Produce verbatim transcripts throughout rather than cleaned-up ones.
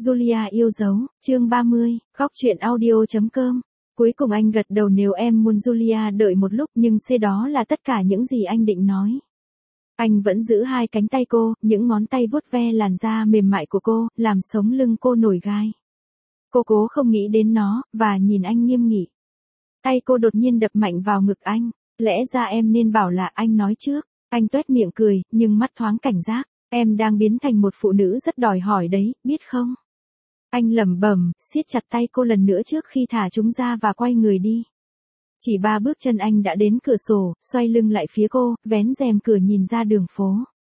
Julia yêu dấu, chương ba mươi, khóc chuyện audio.com. Cuối cùng anh gật đầu nếu em muốn Julia đợi một lúc nhưng C đó là tất cả những gì anh định nói. Anh vẫn giữ hai cánh tay cô, những ngón tay vuốt ve làn da mềm mại của cô, làm sống lưng cô nổi gai. Cô cố không nghĩ đến nó, và nhìn anh nghiêm nghị. Tay cô đột nhiên đập mạnh vào ngực anh, lẽ ra em nên bảo là anh nói trước. Anh tuét miệng cười, nhưng mắt thoáng cảnh giác. Em đang biến thành một phụ nữ rất đòi hỏi đấy, biết không? Anh lẩm bẩm, siết chặt tay cô lần nữa trước khi thả chúng ra và quay người đi. Chỉ ba bước chân anh đã đến cửa sổ, xoay lưng lại phía cô, vén rèm cửa nhìn ra đường phố.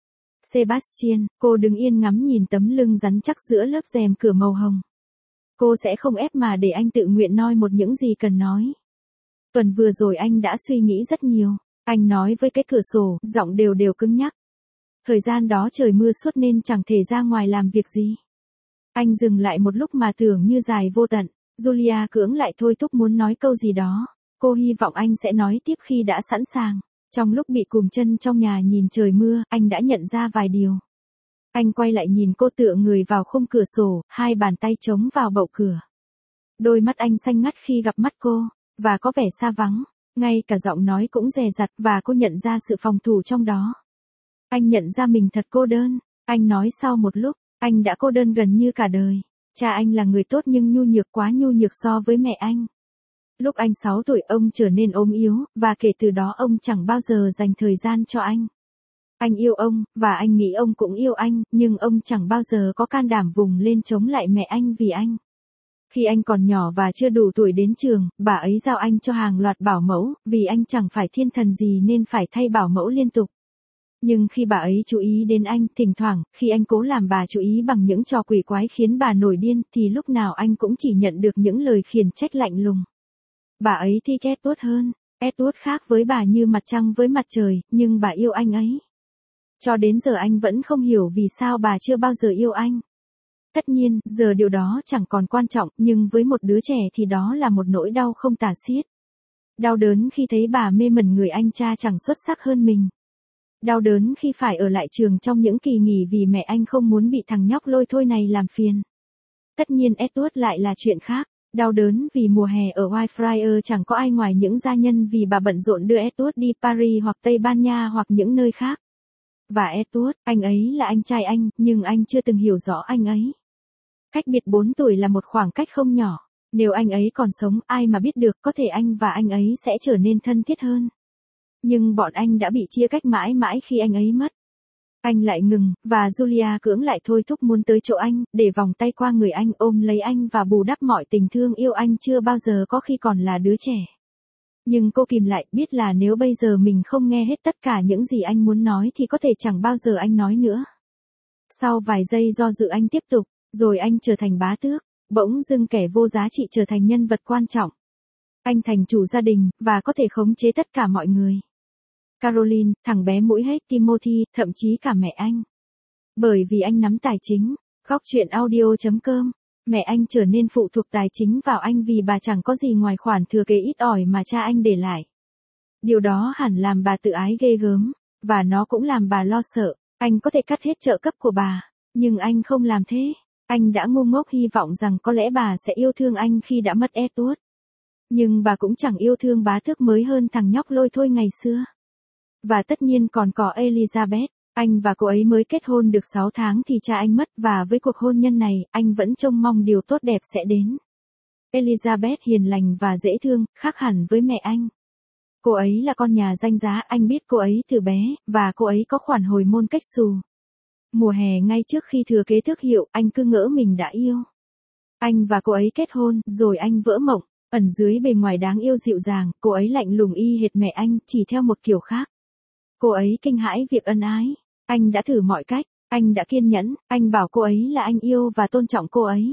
Sebastian, cô đứng yên ngắm nhìn tấm lưng rắn chắc giữa lớp rèm cửa màu hồng. Cô sẽ không ép mà để anh tự nguyện nói một những gì cần nói. Tuần vừa rồi anh đã suy nghĩ rất nhiều. Anh nói với cái cửa sổ, giọng đều đều cứng nhắc. Thời gian đó trời mưa suốt nên chẳng thể ra ngoài làm việc gì. Anh dừng lại một lúc mà tưởng như dài vô tận. Julia cưỡng lại thôi thúc muốn nói câu gì đó. Cô hy vọng anh sẽ nói tiếp khi đã sẵn sàng. Trong lúc bị cùm chân trong nhà nhìn trời mưa, anh đã nhận ra vài điều. Anh quay lại nhìn cô tựa người vào khung cửa sổ, hai bàn tay chống vào bậu cửa. Đôi mắt anh xanh ngắt khi gặp mắt cô, và có vẻ xa vắng. Ngay cả giọng nói cũng dè dặt và cô nhận ra sự phòng thủ trong đó. Anh nhận ra mình thật cô đơn. Anh nói sau một lúc, anh đã cô đơn gần như cả đời. Cha anh là người tốt nhưng nhu nhược quá nhu nhược so với mẹ anh. Lúc anh sáu tuổi ông trở nên ốm yếu, và kể từ đó ông chẳng bao giờ dành thời gian cho anh. Anh yêu ông, và anh nghĩ ông cũng yêu anh, nhưng ông chẳng bao giờ có can đảm vùng lên chống lại mẹ anh vì anh. Khi anh còn nhỏ và chưa đủ tuổi đến trường, bà ấy giao anh cho hàng loạt bảo mẫu, vì anh chẳng phải thiên thần gì nên phải thay bảo mẫu liên tục. Nhưng khi bà ấy chú ý đến anh, thỉnh thoảng, khi anh cố làm bà chú ý bằng những trò quỷ quái khiến bà nổi điên, thì lúc nào anh cũng chỉ nhận được những lời khiển trách lạnh lùng. Bà ấy thích Edward hơn. Edward khác với bà như mặt trăng với mặt trời, nhưng bà yêu anh ấy. Cho đến giờ anh vẫn không hiểu vì sao bà chưa bao giờ yêu anh. Tất nhiên, giờ điều đó chẳng còn quan trọng, nhưng với một đứa trẻ thì đó là một nỗi đau không tả xiết. Đau đớn khi thấy bà mê mẩn người anh cha chẳng xuất sắc hơn mình. Đau đớn khi phải ở lại trường trong những kỳ nghỉ vì mẹ anh không muốn bị thằng nhóc lôi thôi này làm phiền. Tất nhiên Edward lại là chuyện khác. Đau đớn vì mùa hè ở Whitefriars chẳng có ai ngoài những gia nhân vì bà bận rộn đưa Edward đi Paris hoặc Tây Ban Nha hoặc những nơi khác. Và Edward, anh ấy là anh trai anh, nhưng anh chưa từng hiểu rõ anh ấy. Cách biệt bốn tuổi là một khoảng cách không nhỏ. Nếu anh ấy còn sống, ai mà biết được, có thể anh và anh ấy sẽ trở nên thân thiết hơn. Nhưng bọn anh đã bị chia cách mãi mãi khi anh ấy mất. Anh lại ngừng, và Julia cưỡng lại thôi thúc muốn tới chỗ anh, để vòng tay qua người anh ôm lấy anh và bù đắp mọi tình thương yêu anh chưa bao giờ có khi còn là đứa trẻ. Nhưng cô kìm lại, biết là nếu bây giờ mình không nghe hết tất cả những gì anh muốn nói thì có thể chẳng bao giờ anh nói nữa. Sau vài giây do dự anh tiếp tục, rồi anh trở thành bá tước, bỗng dưng kẻ vô giá trị trở thành nhân vật quan trọng. Anh thành chủ gia đình, và có thể khống chế tất cả mọi người. Caroline, thằng bé mũi hết Timothy, thậm chí cả mẹ anh. Bởi vì anh nắm tài chính, khóc chuyện audio.com, mẹ anh trở nên phụ thuộc tài chính vào anh vì bà chẳng có gì ngoài khoản thừa kế ít ỏi mà cha anh để lại. Điều đó hẳn làm bà tự ái ghê gớm, và nó cũng làm bà lo sợ. Anh có thể cắt hết trợ cấp của bà, nhưng anh không làm thế. Anh đã ngu ngốc hy vọng rằng có lẽ bà sẽ yêu thương anh khi đã mất Edward. Nhưng bà cũng chẳng yêu thương bá tước mới hơn thằng nhóc lôi thôi ngày xưa. Và tất nhiên còn có Elizabeth, anh và cô ấy mới kết hôn được sáu tháng thì cha anh mất và với cuộc hôn nhân này, anh vẫn trông mong điều tốt đẹp sẽ đến. Elizabeth hiền lành và dễ thương, khác hẳn với mẹ anh. Cô ấy là con nhà danh giá, anh biết cô ấy từ bé, và cô ấy có khoản hồi môn cách xù. Mùa hè ngay trước khi thừa kế tước hiệu, anh cứ ngỡ mình đã yêu. Anh và cô ấy kết hôn, rồi anh vỡ mộng, ẩn dưới bề ngoài đáng yêu dịu dàng, cô ấy lạnh lùng y hệt mẹ anh, chỉ theo một kiểu khác. Cô ấy kinh hãi việc ân ái. Anh đã thử mọi cách, anh đã kiên nhẫn, anh bảo cô ấy là anh yêu và tôn trọng cô ấy.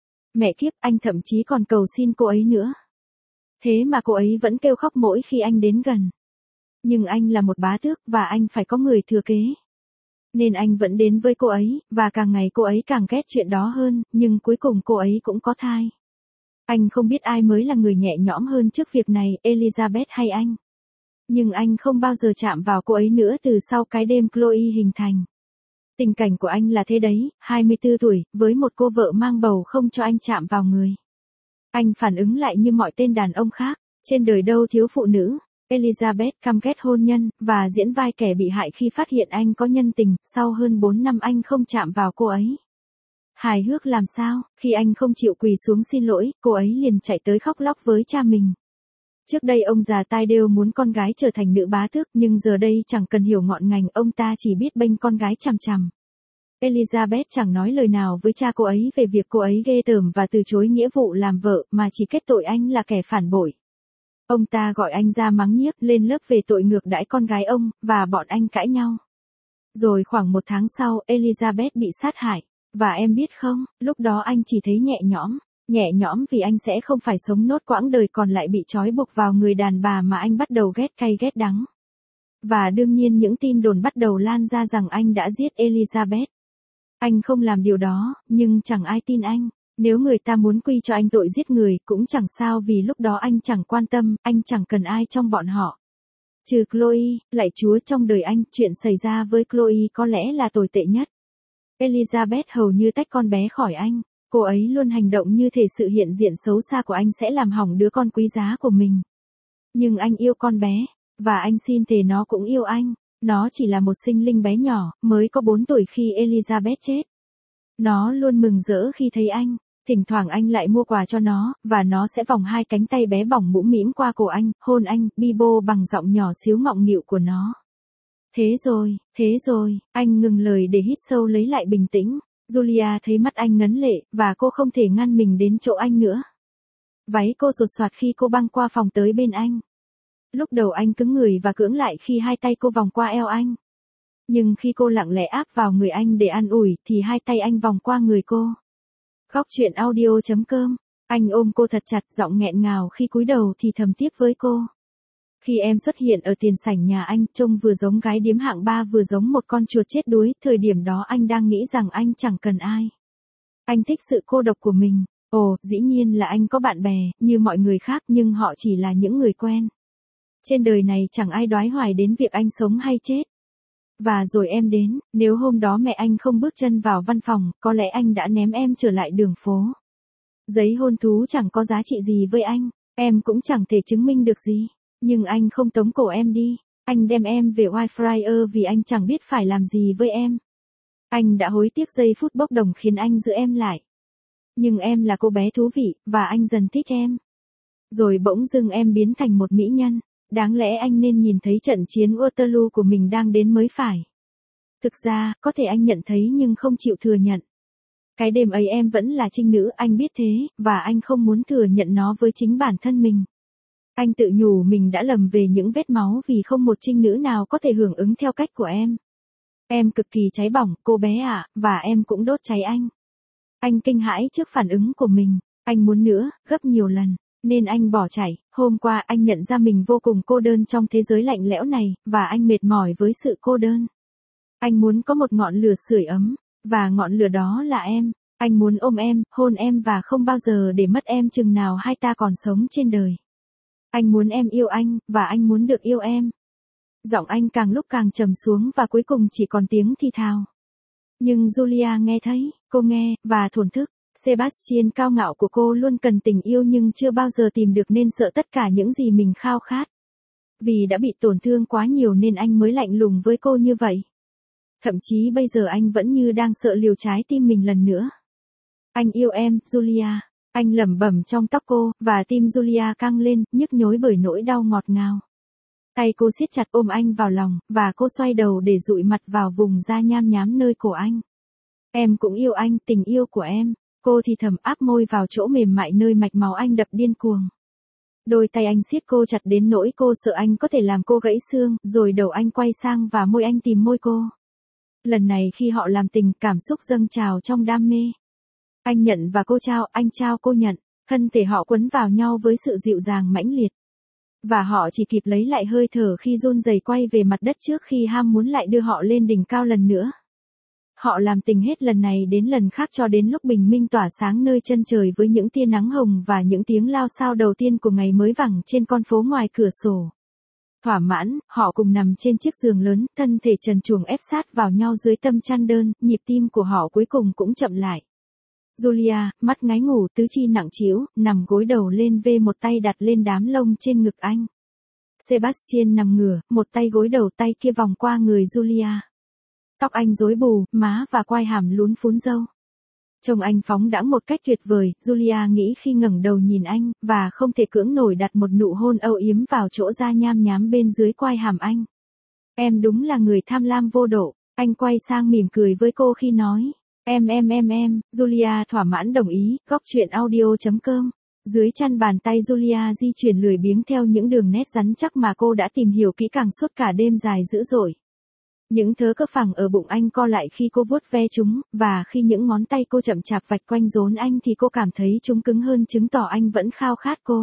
Mẹ kiếp, anh thậm chí còn cầu xin cô ấy nữa. Thế mà cô ấy vẫn kêu khóc mỗi khi anh đến gần. Nhưng anh là một bá tước và anh phải có người thừa kế. Nên anh vẫn đến với cô ấy, và càng ngày cô ấy càng ghét chuyện đó hơn, nhưng cuối cùng cô ấy cũng có thai. Anh không biết ai mới là người nhẹ nhõm hơn trước việc này, Elizabeth hay anh. Nhưng anh không bao giờ chạm vào cô ấy nữa từ sau cái đêm Chloe hình thành. Tình cảnh của anh là thế đấy, hai mươi tư tuổi, với một cô vợ mang bầu không cho anh chạm vào người. Anh phản ứng lại như mọi tên đàn ông khác, trên đời đâu thiếu phụ nữ. Elizabeth căm ghét hôn nhân, và diễn vai kẻ bị hại khi phát hiện anh có nhân tình, sau hơn bốn năm anh không chạm vào cô ấy. Hài hước làm sao, khi anh không chịu quỳ xuống xin lỗi, cô ấy liền chạy tới khóc lóc với cha mình. Trước đây ông già Tydale muốn con gái trở thành nữ bá tước, nhưng giờ đây chẳng cần hiểu ngọn ngành, ông ta chỉ biết bênh con gái chằm chằm. Elizabeth chẳng nói lời nào với cha cô ấy về việc cô ấy ghê tởm và từ chối nghĩa vụ làm vợ, mà chỉ kết tội anh là kẻ phản bội. Ông ta gọi anh ra mắng nhiếc lên lớp về tội ngược đãi con gái ông, và bọn anh cãi nhau. Rồi khoảng một tháng sau, Elizabeth bị sát hại. Và em biết không, lúc đó anh chỉ thấy nhẹ nhõm. Nhẹ nhõm vì anh sẽ không phải sống nốt quãng đời còn lại bị trói buộc vào người đàn bà mà anh bắt đầu ghét cay ghét đắng. Và đương nhiên những tin đồn bắt đầu lan ra rằng anh đã giết Elizabeth. Anh không làm điều đó, nhưng chẳng ai tin anh. Nếu người ta muốn quy cho anh tội giết người, cũng chẳng sao vì lúc đó anh chẳng quan tâm, anh chẳng cần ai trong bọn họ. Trừ Chloe, lạy Chúa trong đời anh, chuyện xảy ra với Chloe có lẽ là tồi tệ nhất. Elizabeth hầu như tách con bé khỏi anh. Cô ấy luôn hành động như thể sự hiện diện xấu xa của anh sẽ làm hỏng đứa con quý giá của mình. Nhưng anh yêu con bé, và anh xin thề nó cũng yêu anh. Nó chỉ là một sinh linh bé nhỏ, mới có bốn tuổi khi Elizabeth chết. Nó luôn mừng rỡ khi thấy anh. Thỉnh thoảng anh lại mua quà cho nó, và nó sẽ vòng hai cánh tay bé bỏng mũm mĩm qua cổ anh, hôn anh, bi bô bằng giọng nhỏ xíu ngọng nghịu của nó. Thế rồi, thế rồi, anh ngừng lời để hít sâu lấy lại bình tĩnh. Julia thấy mắt anh ngấn lệ, và cô không thể ngăn mình đến chỗ anh nữa. Váy cô sột soạt khi cô băng qua phòng tới bên anh. Lúc đầu anh cứng người và cưỡng lại khi hai tay cô vòng qua eo anh. Nhưng khi cô lặng lẽ áp vào người anh để an ủi, thì hai tay anh vòng qua người cô. Khóc chuyện audio chấm com. Anh ôm cô thật chặt, giọng nghẹn ngào khi cúi đầu thì thầm tiếp với cô. Khi em xuất hiện ở tiền sảnh nhà anh, trông vừa giống gái điếm hạng ba vừa giống một con chuột chết đuối, thời điểm đó anh đang nghĩ rằng anh chẳng cần ai. Anh thích sự cô độc của mình. Ồ, dĩ nhiên là anh có bạn bè, như mọi người khác, nhưng họ chỉ là những người quen. Trên đời này chẳng ai đoái hoài đến việc anh sống hay chết. Và rồi em đến, nếu hôm đó mẹ anh không bước chân vào văn phòng, có lẽ anh đã ném em trở lại đường phố. Giấy hôn thú chẳng có giá trị gì với anh, em cũng chẳng thể chứng minh được gì. Nhưng anh không tống cổ em đi, anh đem em về Whitefriars vì anh chẳng biết phải làm gì với em. Anh đã hối tiếc giây phút bốc đồng khiến anh giữ em lại. Nhưng em là cô bé thú vị, và anh dần thích em. Rồi bỗng dưng em biến thành một mỹ nhân. Đáng lẽ anh nên nhìn thấy trận chiến Waterloo của mình đang đến mới phải. Thực ra, có thể anh nhận thấy nhưng không chịu thừa nhận. Cái đêm ấy em vẫn là trinh nữ, anh biết thế, và anh không muốn thừa nhận nó với chính bản thân mình. Anh tự nhủ mình đã lầm về những vết máu vì không một trinh nữ nào có thể hưởng ứng theo cách của em. Em cực kỳ cháy bỏng, cô bé ạ, và em cũng đốt cháy anh. Anh kinh hãi trước phản ứng của mình, anh muốn nữa, gấp nhiều lần. Nên anh bỏ chạy. Hôm qua anh nhận ra mình vô cùng cô đơn trong thế giới lạnh lẽo này, và anh mệt mỏi với sự cô đơn. Anh muốn có một ngọn lửa sưởi ấm, và ngọn lửa đó là em. Anh muốn ôm em, hôn em và không bao giờ để mất em chừng nào hai ta còn sống trên đời. Anh muốn em yêu anh, và anh muốn được yêu em. Giọng anh càng lúc càng trầm xuống và cuối cùng chỉ còn tiếng thì thào. Nhưng Julia nghe thấy, cô nghe, và thổn thức. Sebastian cao ngạo của cô luôn cần tình yêu nhưng chưa bao giờ tìm được nên sợ tất cả những gì mình khao khát. Vì đã bị tổn thương quá nhiều nên anh mới lạnh lùng với cô như vậy. Thậm chí bây giờ anh vẫn như đang sợ liều trái tim mình lần nữa. Anh yêu em, Julia. Anh lẩm bẩm trong tóc cô, và tim Julia căng lên, nhức nhối bởi nỗi đau ngọt ngào. Tay cô siết chặt ôm anh vào lòng, và cô xoay đầu để dụi mặt vào vùng da nham nhám nơi cổ anh. Em cũng yêu anh, tình yêu của em. Cô thì thầm áp môi vào chỗ mềm mại nơi mạch máu anh đập điên cuồng. Đôi tay anh siết cô chặt đến nỗi cô sợ anh có thể làm cô gãy xương, rồi đầu anh quay sang và môi anh tìm môi cô. Lần này khi họ làm tình, cảm xúc dâng trào trong đam mê. Anh nhận và cô trao, anh trao cô nhận, thân thể họ quấn vào nhau với sự dịu dàng mãnh liệt. Và họ chỉ kịp lấy lại hơi thở khi run rẩy quay về mặt đất trước khi ham muốn lại đưa họ lên đỉnh cao lần nữa. Họ làm tình hết lần này đến lần khác cho đến lúc bình minh tỏa sáng nơi chân trời với những tia nắng hồng và những tiếng lao xao đầu tiên của ngày mới vẳng trên con phố ngoài cửa sổ. Thỏa mãn, họ cùng nằm trên chiếc giường lớn, thân thể trần truồng ép sát vào nhau dưới tấm chăn đơn, nhịp tim của họ cuối cùng cũng chậm lại. Julia, mắt ngái ngủ, tứ chi nặng trĩu, nằm gối đầu lên vê một tay đặt lên đám lông trên ngực anh. Sebastian nằm ngửa, một tay gối đầu tay kia vòng qua người Julia. Tóc anh rối bù, má và quai hàm lún phún râu. Trông anh phóng đãng một cách tuyệt vời, Julia nghĩ khi ngẩng đầu nhìn anh, và không thể cưỡng nổi đặt một nụ hôn âu yếm vào chỗ da nham nhám bên dưới quai hàm anh. Em đúng là người tham lam vô độ, anh quay sang mỉm cười với cô khi nói. Em em em em, Julia thỏa mãn đồng ý, góc truyện audio chấm com. Dưới chăn bàn tay Julia di chuyển lười biếng theo những đường nét rắn chắc mà cô đã tìm hiểu kỹ càng suốt cả đêm dài dữ dội. Những thớ cơ phẳng ở bụng anh co lại khi cô vuốt ve chúng, và khi những ngón tay cô chậm chạp vạch quanh rốn anh thì cô cảm thấy chúng cứng hơn, chứng tỏ anh vẫn khao khát cô.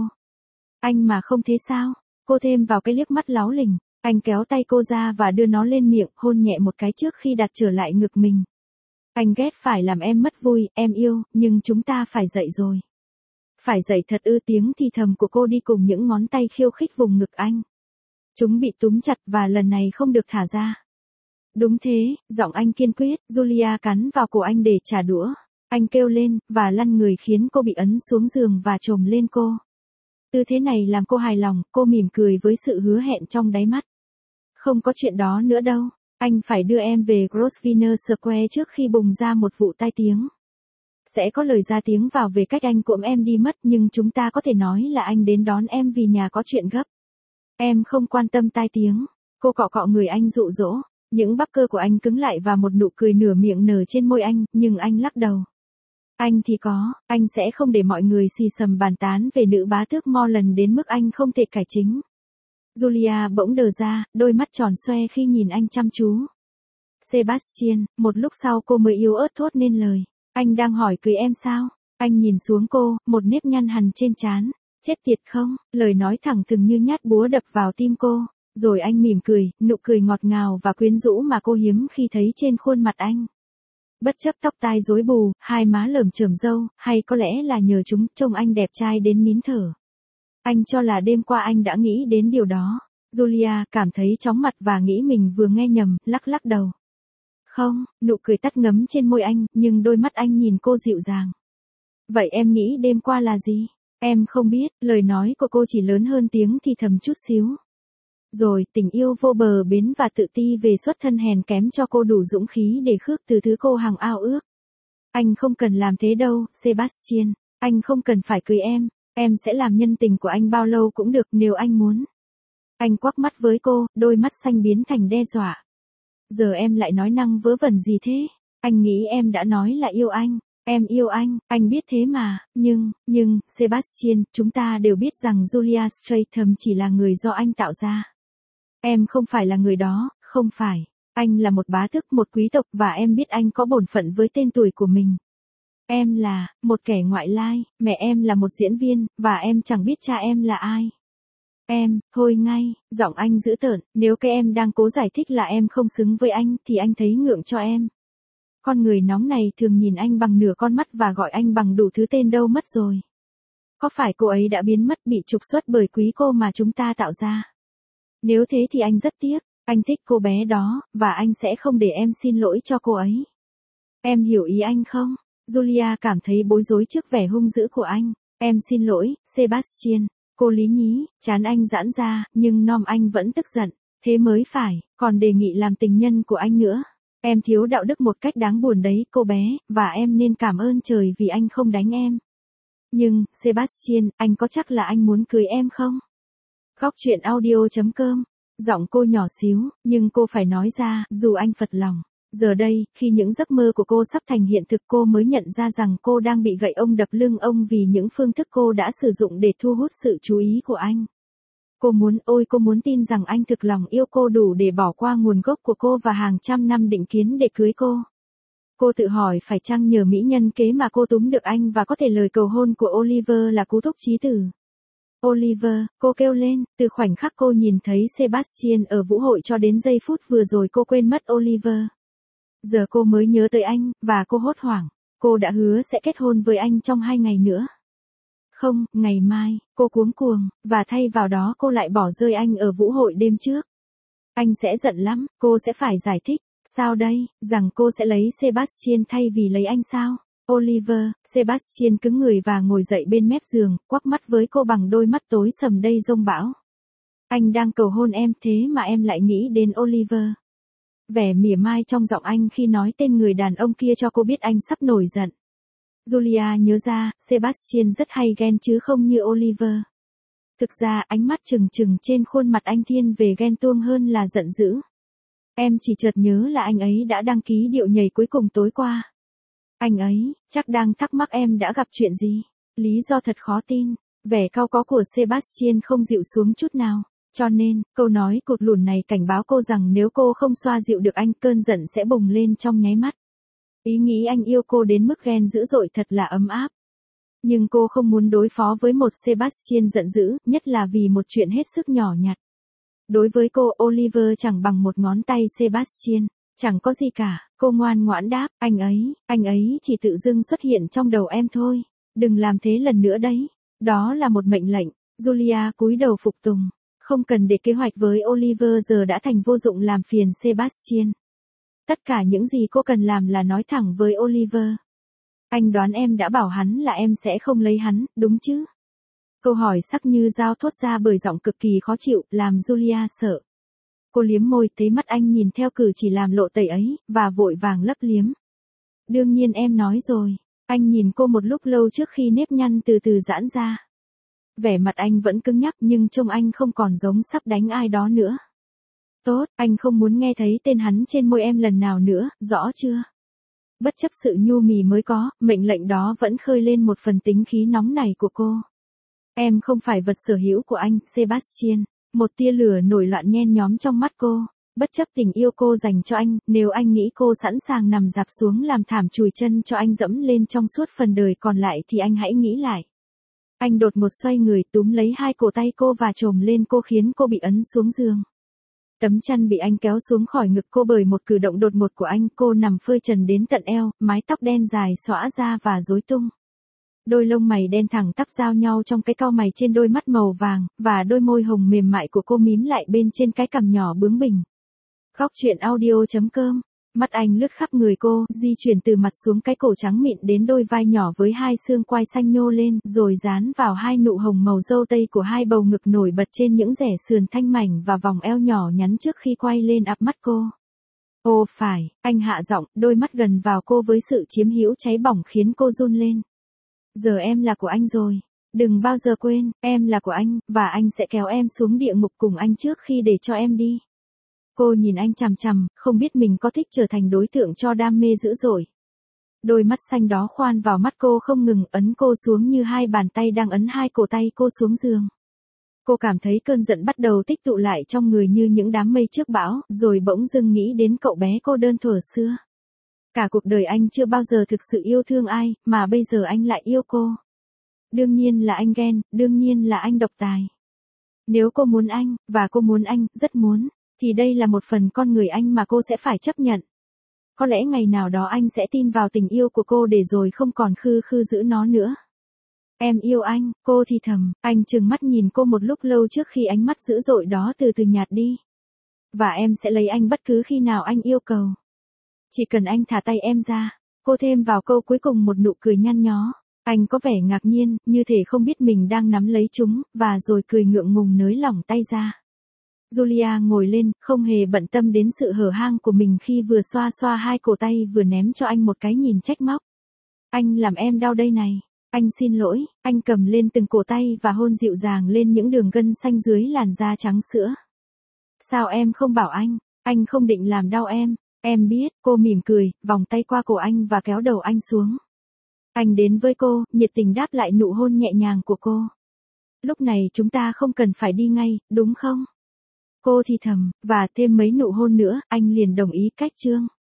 Anh mà không thế sao? Cô thêm vào cái liếc mắt láu lình. Anh kéo tay cô ra và đưa nó lên miệng, hôn nhẹ một cái trước khi đặt trở lại ngực mình. Anh ghét phải làm em mất vui, em yêu, nhưng chúng ta phải dậy rồi. Phải dậy thật ư, tiếng thì thầm của cô đi cùng những ngón tay khiêu khích vùng ngực anh. Chúng bị túm chặt và lần này không được thả ra. Đúng thế, giọng anh kiên quyết, Julia cắn vào cổ anh để trả đũa. Anh kêu lên, và lăn người khiến cô bị ấn xuống giường và chồm lên cô. Tư thế này làm cô hài lòng, cô mỉm cười với sự hứa hẹn trong đáy mắt. Không có chuyện đó nữa đâu, anh phải đưa em về Grosvenor Square trước khi bùng ra một vụ tai tiếng. Sẽ có lời ra tiếng vào về cách anh cuộm em đi mất, nhưng chúng ta có thể nói là anh đến đón em vì nhà có chuyện gấp. Em không quan tâm tai tiếng. Cô cọ cọ người anh dụ dỗ. Những bắp cơ của anh cứng lại và một nụ cười nửa miệng nở trên môi anh, nhưng anh lắc đầu. Anh thì có, anh sẽ không để mọi người xì xầm bàn tán về nữ bá tước Morland đến mức anh không thể cải chính. Julia bỗng đờ ra, đôi mắt tròn xoe khi nhìn anh chăm chú. Sebastian, một lúc sau cô mới yếu ớt thốt nên lời. Anh đang hỏi cưới em sao? Anh nhìn xuống cô, một nếp nhăn hằn trên trán. Chết tiệt không? Lời nói thẳng thừng như nhát búa đập vào tim cô. Rồi anh mỉm cười, nụ cười ngọt ngào và quyến rũ mà cô hiếm khi thấy trên khuôn mặt anh. Bất chấp tóc tai rối bù, hai má lởm chởm râu, hay có lẽ là nhờ chúng, trông anh đẹp trai đến nín thở. Anh cho là đêm qua anh đã nghĩ đến điều đó. Julia cảm thấy chóng mặt và nghĩ mình vừa nghe nhầm, lắc lắc đầu. Không, nụ cười tắt ngấm trên môi anh, nhưng đôi mắt anh nhìn cô dịu dàng. Vậy em nghĩ đêm qua là gì? Em không biết, lời nói của cô chỉ lớn hơn tiếng thì thầm chút xíu. Rồi, tình yêu vô bờ bến và tự ti về xuất thân hèn kém cho cô đủ dũng khí để khước từ thứ cô hằng ao ước. Anh không cần làm thế đâu, Sebastian. Anh không cần phải cưới em. Em sẽ làm nhân tình của anh bao lâu cũng được nếu anh muốn. Anh quắc mắt với cô, đôi mắt xanh biến thành đe dọa. Giờ em lại nói năng vớ vẩn gì thế? Anh nghĩ em đã nói là yêu anh. Em yêu anh, anh biết thế mà, nhưng, nhưng, Sebastian, chúng ta đều biết rằng Julia Stratham chỉ là người do anh tạo ra. Em không phải là người đó, không phải. Anh là một bá tước, một quý tộc và em biết anh có bổn phận với tên tuổi của mình. Em là, một kẻ ngoại lai, mẹ em là một diễn viên, và em chẳng biết cha em là ai. Em, thôi ngay, giọng anh dữ tợn, nếu cái em đang cố giải thích là em không xứng với anh thì anh thấy ngượng cho em. Con người nóng này thường nhìn anh bằng nửa con mắt và gọi anh bằng đủ thứ tên đâu mất rồi. Có phải cô ấy đã biến mất bị trục xuất bởi quý cô mà chúng ta tạo ra? Nếu thế thì anh rất tiếc, anh thích cô bé đó, và anh sẽ không để em xin lỗi cho cô ấy. Em hiểu ý anh không? Julia cảm thấy bối rối trước vẻ hung dữ của anh. Em xin lỗi, Sebastian. Cô lý nhí, trán anh giãn ra, nhưng nom anh vẫn tức giận. Thế mới phải, còn đề nghị làm tình nhân của anh nữa. Em thiếu đạo đức một cách đáng buồn đấy, cô bé, và em nên cảm ơn trời vì anh không đánh em. Nhưng, Sebastian, anh có chắc là anh muốn cưới em không? Góc truyện audio chấm com. Giọng cô nhỏ xíu, nhưng cô phải nói ra, dù anh phật lòng. Giờ đây, khi những giấc mơ của cô sắp thành hiện thực, cô mới nhận ra rằng cô đang bị gậy ông đập lưng ông vì những phương thức cô đã sử dụng để thu hút sự chú ý của anh. Cô muốn, ôi cô muốn tin rằng anh thực lòng yêu cô đủ để bỏ qua nguồn gốc của cô và hàng trăm năm định kiến để cưới cô. Cô tự hỏi phải chăng nhờ mỹ nhân kế mà cô túm được anh và có thể lời cầu hôn của Oliver là cú thúc chí tử. Oliver, cô kêu lên, từ khoảnh khắc cô nhìn thấy Sebastian ở vũ hội cho đến giây phút vừa rồi cô quên mất Oliver. Giờ cô mới nhớ tới anh, và cô hốt hoảng. Cô đã hứa sẽ kết hôn với anh trong hai ngày nữa. Không, ngày mai, cô cuống cuồng, và thay vào đó cô lại bỏ rơi anh ở vũ hội đêm trước. Anh sẽ giận lắm, cô sẽ phải giải thích. Sao đây, rằng cô sẽ lấy Sebastian thay vì lấy anh sao? Oliver, Sebastian cứng người và ngồi dậy bên mép giường, quắc mắt với cô bằng đôi mắt tối sầm đầy giông bão. Anh đang cầu hôn em thế mà em lại nghĩ đến Oliver. Vẻ mỉa mai trong giọng anh khi nói tên người đàn ông kia cho cô biết anh sắp nổi giận. Julia nhớ ra, Sebastian rất hay ghen chứ không như Oliver. Thực ra ánh mắt trừng trừng trên khuôn mặt anh thiên về ghen tuông hơn là giận dữ. Em chỉ chợt nhớ là anh ấy đã đăng ký điệu nhảy cuối cùng tối qua. Anh ấy, chắc đang thắc mắc em đã gặp chuyện gì. Lý do thật khó tin. Vẻ cau có của Sebastian không dịu xuống chút nào. Cho nên, câu nói cụt lủn này cảnh báo cô rằng nếu cô không xoa dịu được anh, cơn giận sẽ bùng lên trong nháy mắt. Ý nghĩ anh yêu cô đến mức ghen dữ dội thật là ấm áp. Nhưng cô không muốn đối phó với một Sebastian giận dữ, nhất là vì một chuyện hết sức nhỏ nhặt. Đối với cô, Oliver chẳng bằng một ngón tay Sebastian, chẳng có gì cả. Cô ngoan ngoãn đáp, anh ấy, anh ấy chỉ tự dưng xuất hiện trong đầu em thôi. Đừng làm thế lần nữa đấy. Đó là một mệnh lệnh. Julia cúi đầu phục tùng. Không cần để kế hoạch với Oliver giờ đã thành vô dụng làm phiền Sebastian. Tất cả những gì cô cần làm là nói thẳng với Oliver. Anh đoán em đã bảo hắn là em sẽ không lấy hắn, đúng chứ? Câu hỏi sắc như dao thốt ra bởi giọng cực kỳ khó chịu, làm Julia sợ. Cô liếm môi thấy mắt anh nhìn theo cử chỉ làm lộ tẩy ấy, và vội vàng lấp liếm. Đương nhiên em nói rồi. Anh nhìn cô một lúc lâu trước khi nếp nhăn từ từ giãn ra. Vẻ mặt anh vẫn cứng nhắc nhưng trông anh không còn giống sắp đánh ai đó nữa. Tốt, anh không muốn nghe thấy tên hắn trên môi em lần nào nữa, rõ chưa? Bất chấp sự nhu mì mới có, mệnh lệnh đó vẫn khơi lên một phần tính khí nóng này của cô. Em không phải vật sở hữu của anh, Sebastian. Một tia lửa nổi loạn nhen nhóm trong mắt cô. Bất chấp tình yêu cô dành cho anh, nếu anh nghĩ cô sẵn sàng nằm dạp xuống làm thảm chùi chân cho anh dẫm lên trong suốt phần đời còn lại thì anh hãy nghĩ lại. Anh đột ngột xoay người túm lấy hai cổ tay cô và trồm lên cô khiến cô bị ấn xuống giường. Tấm chăn bị anh kéo xuống khỏi ngực cô bởi một cử động đột ngột của anh. Cô nằm phơi trần đến tận eo, mái tóc đen dài xõa ra và rối tung. Đôi lông mày đen thẳng tắp giao nhau trong cái cau mày trên đôi mắt màu vàng, và đôi môi hồng mềm mại của cô mím lại bên trên cái cằm nhỏ bướng bỉnh. Góc truyện audio chấm com. Mắt anh lướt khắp người cô, di chuyển từ mặt xuống cái cổ trắng mịn đến đôi vai nhỏ với hai xương quai xanh nhô lên, rồi dán vào hai nụ hồng màu dâu tây của hai bầu ngực nổi bật trên những rẻ sườn thanh mảnh và vòng eo nhỏ nhắn trước khi quay lên áp mắt cô. Ồ phải, anh hạ giọng, đôi mắt gần vào cô với sự chiếm hữu cháy bỏng khiến cô run lên. Giờ em là của anh rồi. Đừng bao giờ quên, em là của anh, và anh sẽ kéo em xuống địa ngục cùng anh trước khi để cho em đi. Cô nhìn anh chằm chằm, không biết mình có thích trở thành đối tượng cho đam mê dữ dội. Đôi mắt xanh đó khoan vào mắt cô không ngừng, ấn cô xuống như hai bàn tay đang ấn hai cổ tay cô xuống giường. Cô cảm thấy cơn giận bắt đầu tích tụ lại trong người như những đám mây trước bão, rồi bỗng dưng nghĩ đến cậu bé cô đơn thuở xưa. Cả cuộc đời anh chưa bao giờ thực sự yêu thương ai, mà bây giờ anh lại yêu cô. Đương nhiên là anh ghen, đương nhiên là anh độc tài. Nếu cô muốn anh, và cô muốn anh, rất muốn, thì đây là một phần con người anh mà cô sẽ phải chấp nhận. Có lẽ ngày nào đó anh sẽ tin vào tình yêu của cô để rồi không còn khư khư giữ nó nữa. Em yêu anh, cô thì thầm, anh trừng mắt nhìn cô một lúc lâu trước khi ánh mắt dữ dội đó từ từ nhạt đi. Và em sẽ lấy anh bất cứ khi nào anh yêu cầu. Chỉ cần anh thả tay em ra. Cô thêm vào câu cuối cùng một nụ cười nhăn nhó. Anh có vẻ ngạc nhiên, như thể không biết mình đang nắm lấy chúng, và rồi cười ngượng ngùng nới lỏng tay ra. Julia ngồi lên, không hề bận tâm đến sự hở hang của mình khi vừa xoa xoa hai cổ tay vừa ném cho anh một cái nhìn trách móc. Anh làm em đau đây này. Anh xin lỗi, anh cầm lên từng cổ tay và hôn dịu dàng lên những đường gân xanh dưới làn da trắng sữa. Sao em không bảo anh, anh không định làm đau em. Em biết, cô mỉm cười, vòng tay qua cổ anh và kéo đầu anh xuống. Anh đến với cô, nhiệt tình đáp lại nụ hôn nhẹ nhàng của cô. Lúc này chúng ta không cần phải đi ngay, đúng không? Cô thì thầm, và thêm mấy nụ hôn nữa, anh liền đồng ý cách chương.